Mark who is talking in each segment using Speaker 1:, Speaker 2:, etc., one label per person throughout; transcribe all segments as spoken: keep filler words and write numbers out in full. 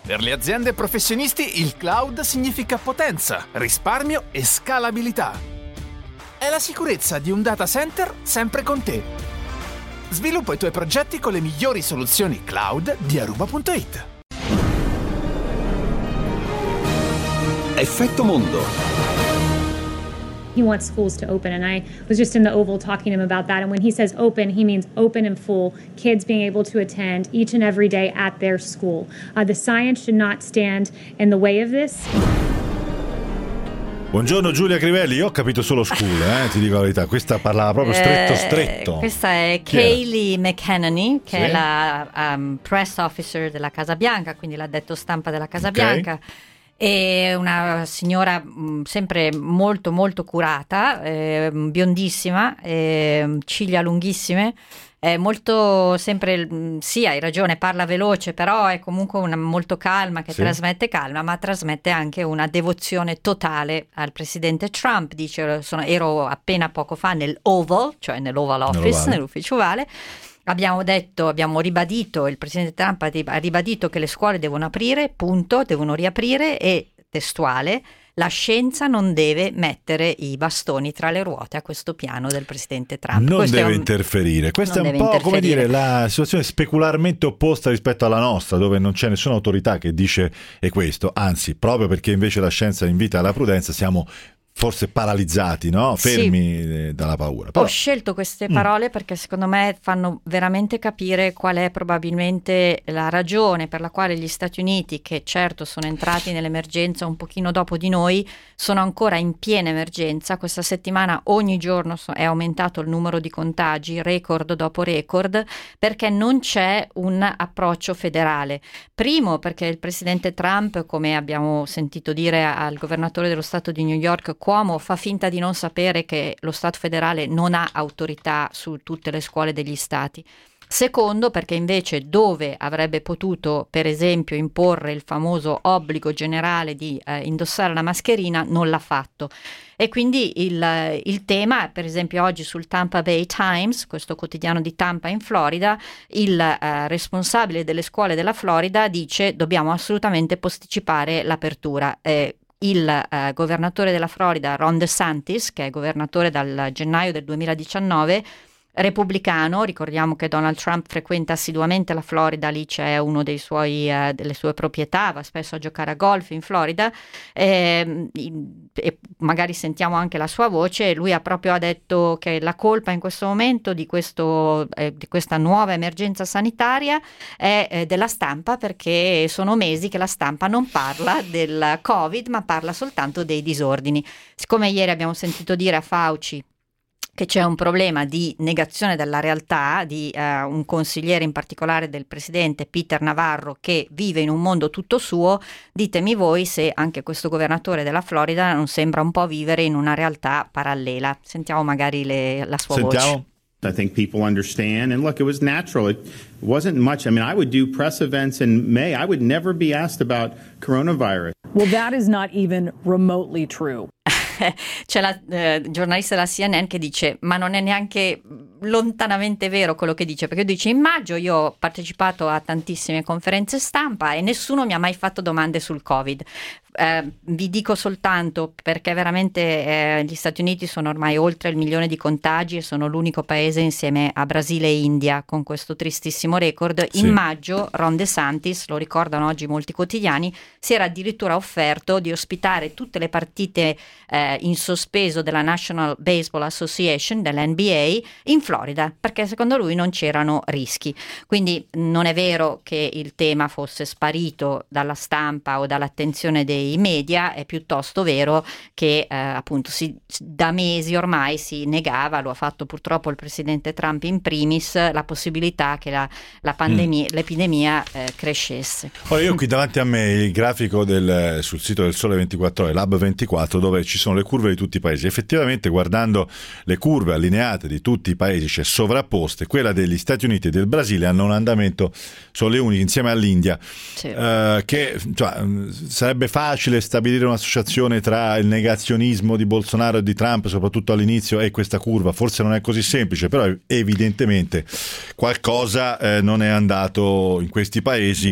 Speaker 1: Per le aziende e professionisti il cloud significa potenza, risparmio e scalabilità. È la sicurezza di un data center sempre con te. Sviluppa i tuoi progetti con le migliori soluzioni cloud di Aruba punto it.
Speaker 2: Effetto Mondo.
Speaker 3: He wants schools to open, and I was just in the Oval talking to him about that. And when he says open, he means open and full, kids being able to attend each and every day at their school. Uh, the science should not stand in the way of this.
Speaker 4: Buongiorno Giulia Crivelli, io ho capito solo school, eh, ti dico la verità, questa parlava proprio stretto
Speaker 5: eh,
Speaker 4: stretto.
Speaker 5: Questa è Kayleigh McEnany, che
Speaker 4: sì.
Speaker 5: è la um, press officer della Casa Bianca, quindi l'addetto stampa della Casa
Speaker 4: Okay.
Speaker 5: Bianca. È una signora mh, sempre molto molto curata, eh, biondissima, eh, ciglia lunghissime, è molto sempre, mh, sì, hai ragione, parla veloce, però è comunque una, molto calma, che
Speaker 4: Sì.
Speaker 5: trasmette calma, ma trasmette anche una devozione totale al presidente Trump. Dice, sono, ero appena poco fa nell'Oval, cioè nell'Oval Office,
Speaker 4: Nell'Ovale.
Speaker 5: nell'ufficio ovale. Abbiamo detto, abbiamo ribadito, il presidente Trump ha ribadito che le scuole devono aprire, punto, devono riaprire, e testuale, la scienza non deve mettere i bastoni tra le ruote a questo piano del presidente Trump.
Speaker 4: Non
Speaker 5: Questo
Speaker 4: deve
Speaker 5: è un-
Speaker 4: interferire. Questa
Speaker 5: non
Speaker 4: è un
Speaker 5: deve
Speaker 4: po' come
Speaker 5: interferire.
Speaker 4: dire la situazione specularmente opposta rispetto alla nostra, dove non c'è nessuna autorità che dice è questo, anzi, proprio perché invece la scienza invita alla prudenza, siamo forse paralizzati, no?
Speaker 5: Sì.
Speaker 4: Fermi eh, dalla paura. Però,
Speaker 5: Ho scelto queste parole perché secondo me fanno veramente capire qual è probabilmente la ragione per la quale gli Stati Uniti, che certo sono entrati nell'emergenza un pochino dopo di noi, sono ancora in piena emergenza. Questa settimana ogni giorno so- è aumentato il numero di contagi, record dopo record, perché non c'è un approccio federale. Primo perché il presidente Trump, come abbiamo sentito dire al governatore dello stato di New York, Cuomo, fa finta di non sapere che lo Stato federale non ha autorità su tutte le scuole degli stati. Secondo, perché invece dove avrebbe potuto, per esempio, imporre il famoso obbligo generale di eh, indossare la mascherina, non l'ha fatto. E quindi il, il tema, per esempio oggi sul Tampa Bay Times, questo quotidiano di Tampa in Florida, il eh, responsabile delle scuole della Florida dice dobbiamo assolutamente posticipare l'apertura. Eh, Il eh, governatore della Florida, Ron DeSantis, che è governatore dal gennaio del duemiladiciannove, repubblicano, ricordiamo che Donald Trump frequenta assiduamente la Florida, lì c'è uno dei suoi, eh, delle sue proprietà, va spesso a giocare a golf in Florida, eh, e magari sentiamo anche la sua voce. Lui ha proprio detto che la colpa in questo momento di, questo, eh, di questa nuova emergenza sanitaria è eh, della stampa, perché sono mesi che la stampa non parla del Covid, ma parla soltanto dei disordini. Siccome ieri abbiamo sentito dire a Fauci che c'è un problema di negazione della realtà, di uh, un consigliere in particolare del presidente, Peter Navarro, che vive in un mondo tutto suo, ditemi voi se anche questo governatore della Florida non sembra un po' vivere in una realtà parallela. Sentiamo magari le, la sua
Speaker 4: sentiamo.
Speaker 5: voce.
Speaker 6: I think people understand. And look, it was natural. It wasn't much. I mean, I would do press events in May. I would never be asked about coronavirus.
Speaker 7: Well, that is not even remotely true.
Speaker 5: C'è la eh, giornalista della C N N che dice ma non è neanche lontanamente vero quello che dice, perché dice in maggio io ho partecipato a tantissime conferenze stampa e nessuno mi ha mai fatto domande sul Covid. Eh, vi dico soltanto perché veramente eh, gli Stati Uniti sono ormai oltre il milione di contagi e sono l'unico paese insieme a Brasile e India con questo tristissimo record.
Speaker 4: Sì.
Speaker 5: In maggio Ron DeSantis, lo ricordano oggi molti quotidiani, si era addirittura offerto di ospitare tutte le partite eh, in sospeso della National Baseball Association, dell'N B A, in Florida, perché secondo lui non c'erano rischi. Quindi non è vero che il tema fosse sparito dalla stampa o dall'attenzione dei media, è piuttosto vero che eh, appunto si, da mesi ormai si negava, lo ha fatto purtroppo il presidente Trump in primis, la possibilità che la, la pandemia, mm. l'epidemia eh, crescesse.
Speaker 4: Ora io ho qui davanti a me il grafico del, sul sito del Sole ventiquattro Ore, Lab ventiquattro, dove ci sono le curve di tutti i paesi. Effettivamente, guardando le curve allineate di tutti i paesi, cioè sovrapposte, quella degli Stati Uniti e del Brasile hanno un andamento, sono le uniche insieme all'India,
Speaker 5: Sì.
Speaker 4: eh, che cioè, sarebbe facile stabilire un'associazione tra il negazionismo di Bolsonaro e di Trump, soprattutto all'inizio, e questa curva. Forse non è così semplice, però evidentemente qualcosa eh, non è andato in questi paesi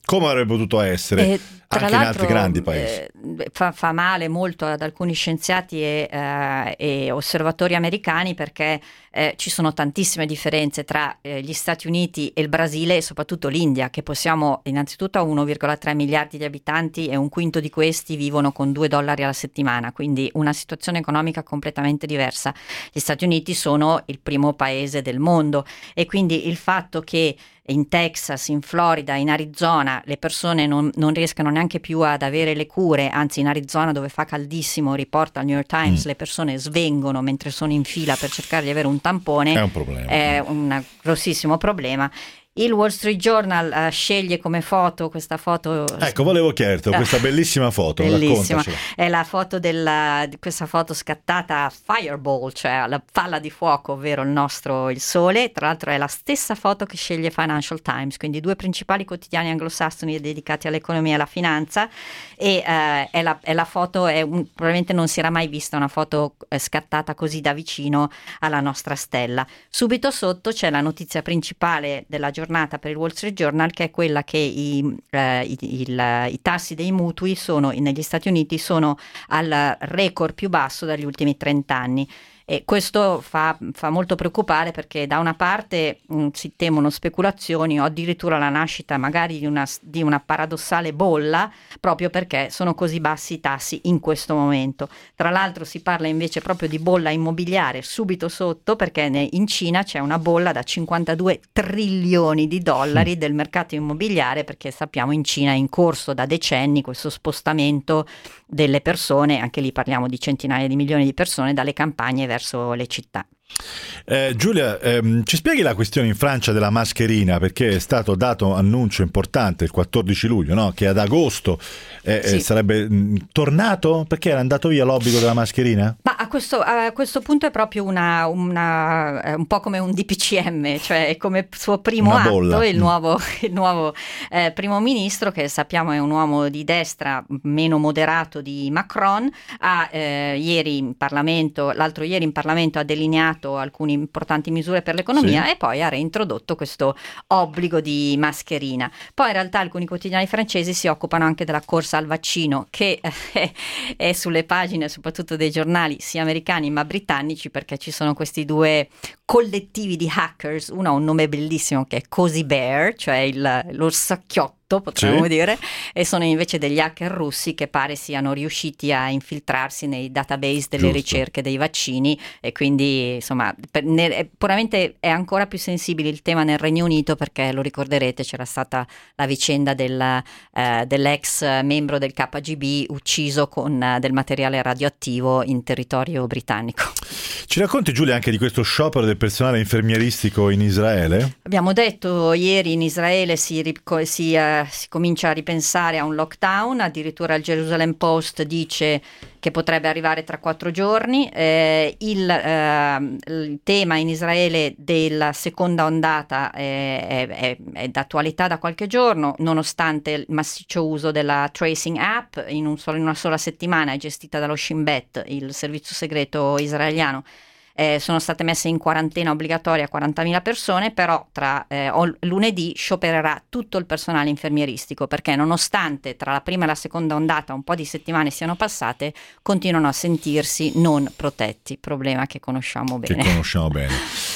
Speaker 4: come avrebbe potuto essere
Speaker 5: e,
Speaker 4: anche in altri grandi paesi.
Speaker 5: Eh, fa, fa male molto ad alcuni scienziati e, eh, e osservatori americani, perché eh, ci sono tantissime differenze tra eh, gli Stati Uniti e il Brasile, e soprattutto l'India, che possiamo innanzitutto a uno virgola tre miliardi di abitanti e un quinto di questi vivono con due dollari alla settimana, quindi una situazione economica completamente diversa. Gli Stati Uniti sono il primo paese del mondo, e quindi il fatto che in Texas, in Florida, in Arizona le persone non, non riescano neanche più ad avere le cure, anzi in Arizona, dove fa caldissimo, riporta il New York Times, mm. le persone svengono mentre sono in fila per cercare di avere un tampone,
Speaker 4: è un problema,
Speaker 5: è un grossissimo problema. Il Wall Street Journal uh, sceglie come foto questa foto.
Speaker 4: Ecco, volevo chiederti, questa bellissima foto,
Speaker 5: bellissima.
Speaker 4: Raccontacela.
Speaker 5: È la foto della, di questa foto scattata a Fireball, cioè la palla di fuoco, ovvero il nostro il sole. Tra l'altro è la stessa foto che sceglie Financial Times, quindi i due principali quotidiani anglosassoni dedicati all'economia e alla finanza, e uh, è, la, è la foto, è un, probabilmente non si era mai vista una foto eh, scattata così da vicino alla nostra stella. Subito sotto c'è la notizia principale della giornata per il Wall Street Journal, che è quella che i, eh, i, il, i tassi dei mutui sono negli Stati Uniti sono al record più basso dagli ultimi trenta anni. E questo fa, fa molto preoccupare, perché da una parte mh, si temono speculazioni o addirittura la nascita magari di una, di una paradossale bolla, proprio perché sono così bassi i tassi in questo momento. Tra l'altro si parla invece proprio di bolla immobiliare subito sotto, perché ne, in Cina c'è una bolla da cinquantadue trilioni di dollari del mercato immobiliare, perché sappiamo in Cina è in corso da decenni questo spostamento delle persone, anche lì parliamo di centinaia di milioni di persone, dalle campagne verso le città.
Speaker 4: Eh, Giulia, ehm, ci spieghi la questione in Francia della mascherina, perché è stato dato annuncio importante il quattordici luglio, no? Che ad agosto eh, sì. eh, sarebbe mh, tornato, perché era andato via l'obbligo della mascherina?
Speaker 5: Ma a questo, a questo punto è proprio una, una un po' come un D P C M, cioè come suo primo
Speaker 4: una
Speaker 5: atto
Speaker 4: bolla.
Speaker 5: il nuovo, il nuovo eh, primo ministro, che sappiamo è un uomo di destra meno moderato di Macron, ha eh, ieri in Parlamento, l'altro ieri in Parlamento ha delineato alcune importanti misure per l'economia, sì. e poi ha reintrodotto questo obbligo di mascherina. Poi in realtà alcuni quotidiani francesi si occupano anche della corsa al vaccino, che eh, è sulle pagine soprattutto dei giornali sia americani ma britannici, perché ci sono questi due collettivi di hackers. Uno ha un nome bellissimo che è Cozy Bear, cioè il, l'orsacchiotto, potremmo sì. dire, e sono invece degli hacker russi che pare siano riusciti a infiltrarsi nei database delle
Speaker 4: Giusto.
Speaker 5: ricerche dei vaccini, e quindi insomma per, ne, puramente è ancora più sensibile il tema nel Regno Unito, perché lo ricorderete c'era stata la vicenda del, eh, dell'ex membro del K G B ucciso con eh, del materiale radioattivo in territorio britannico.
Speaker 4: Ci racconti, Giulia, anche di questo sciopero del personale infermieristico in Israele?
Speaker 5: Abbiamo detto ieri in Israele si, si, uh, si comincia a ripensare a un lockdown, addirittura il Jerusalem Post dice che potrebbe arrivare tra quattro giorni. Eh, il, eh, il tema in Israele della seconda ondata è, è, è d'attualità da qualche giorno, nonostante il massiccio uso della tracing app. In, un solo, in una sola settimana è gestita dallo Shin Bet, il servizio segreto israeliano. Eh, sono state messe in quarantena obbligatoria quarantamila persone, però tra eh, lunedì sciopererà tutto il personale infermieristico, perché nonostante tra la prima e la seconda ondata un po' di settimane siano passate, continuano a sentirsi non protetti, problema che conosciamo bene.
Speaker 4: Che conosciamo bene.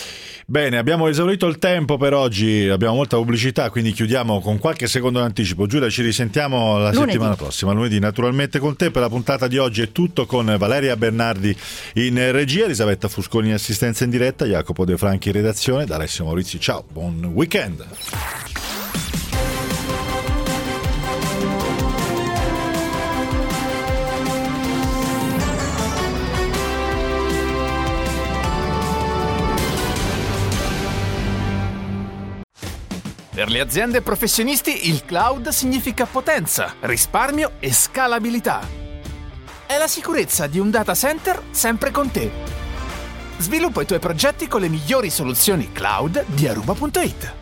Speaker 4: Bene, abbiamo esaurito il tempo per oggi, abbiamo molta pubblicità, quindi chiudiamo con qualche secondo in anticipo. Giulia, ci risentiamo la lunedì. settimana prossima, lunedì, naturalmente con te. Per la puntata di oggi è tutto, con Valeria Bernardi in regia, Elisabetta Fusconi in assistenza in diretta, Jacopo De Franchi in redazione, da Alessio Maurizi. Ciao, buon weekend.
Speaker 1: Per le aziende e professionisti il cloud significa potenza, risparmio e scalabilità. È la sicurezza di un data center sempre con te. Sviluppa i tuoi progetti con le migliori soluzioni cloud di Aruba punto it.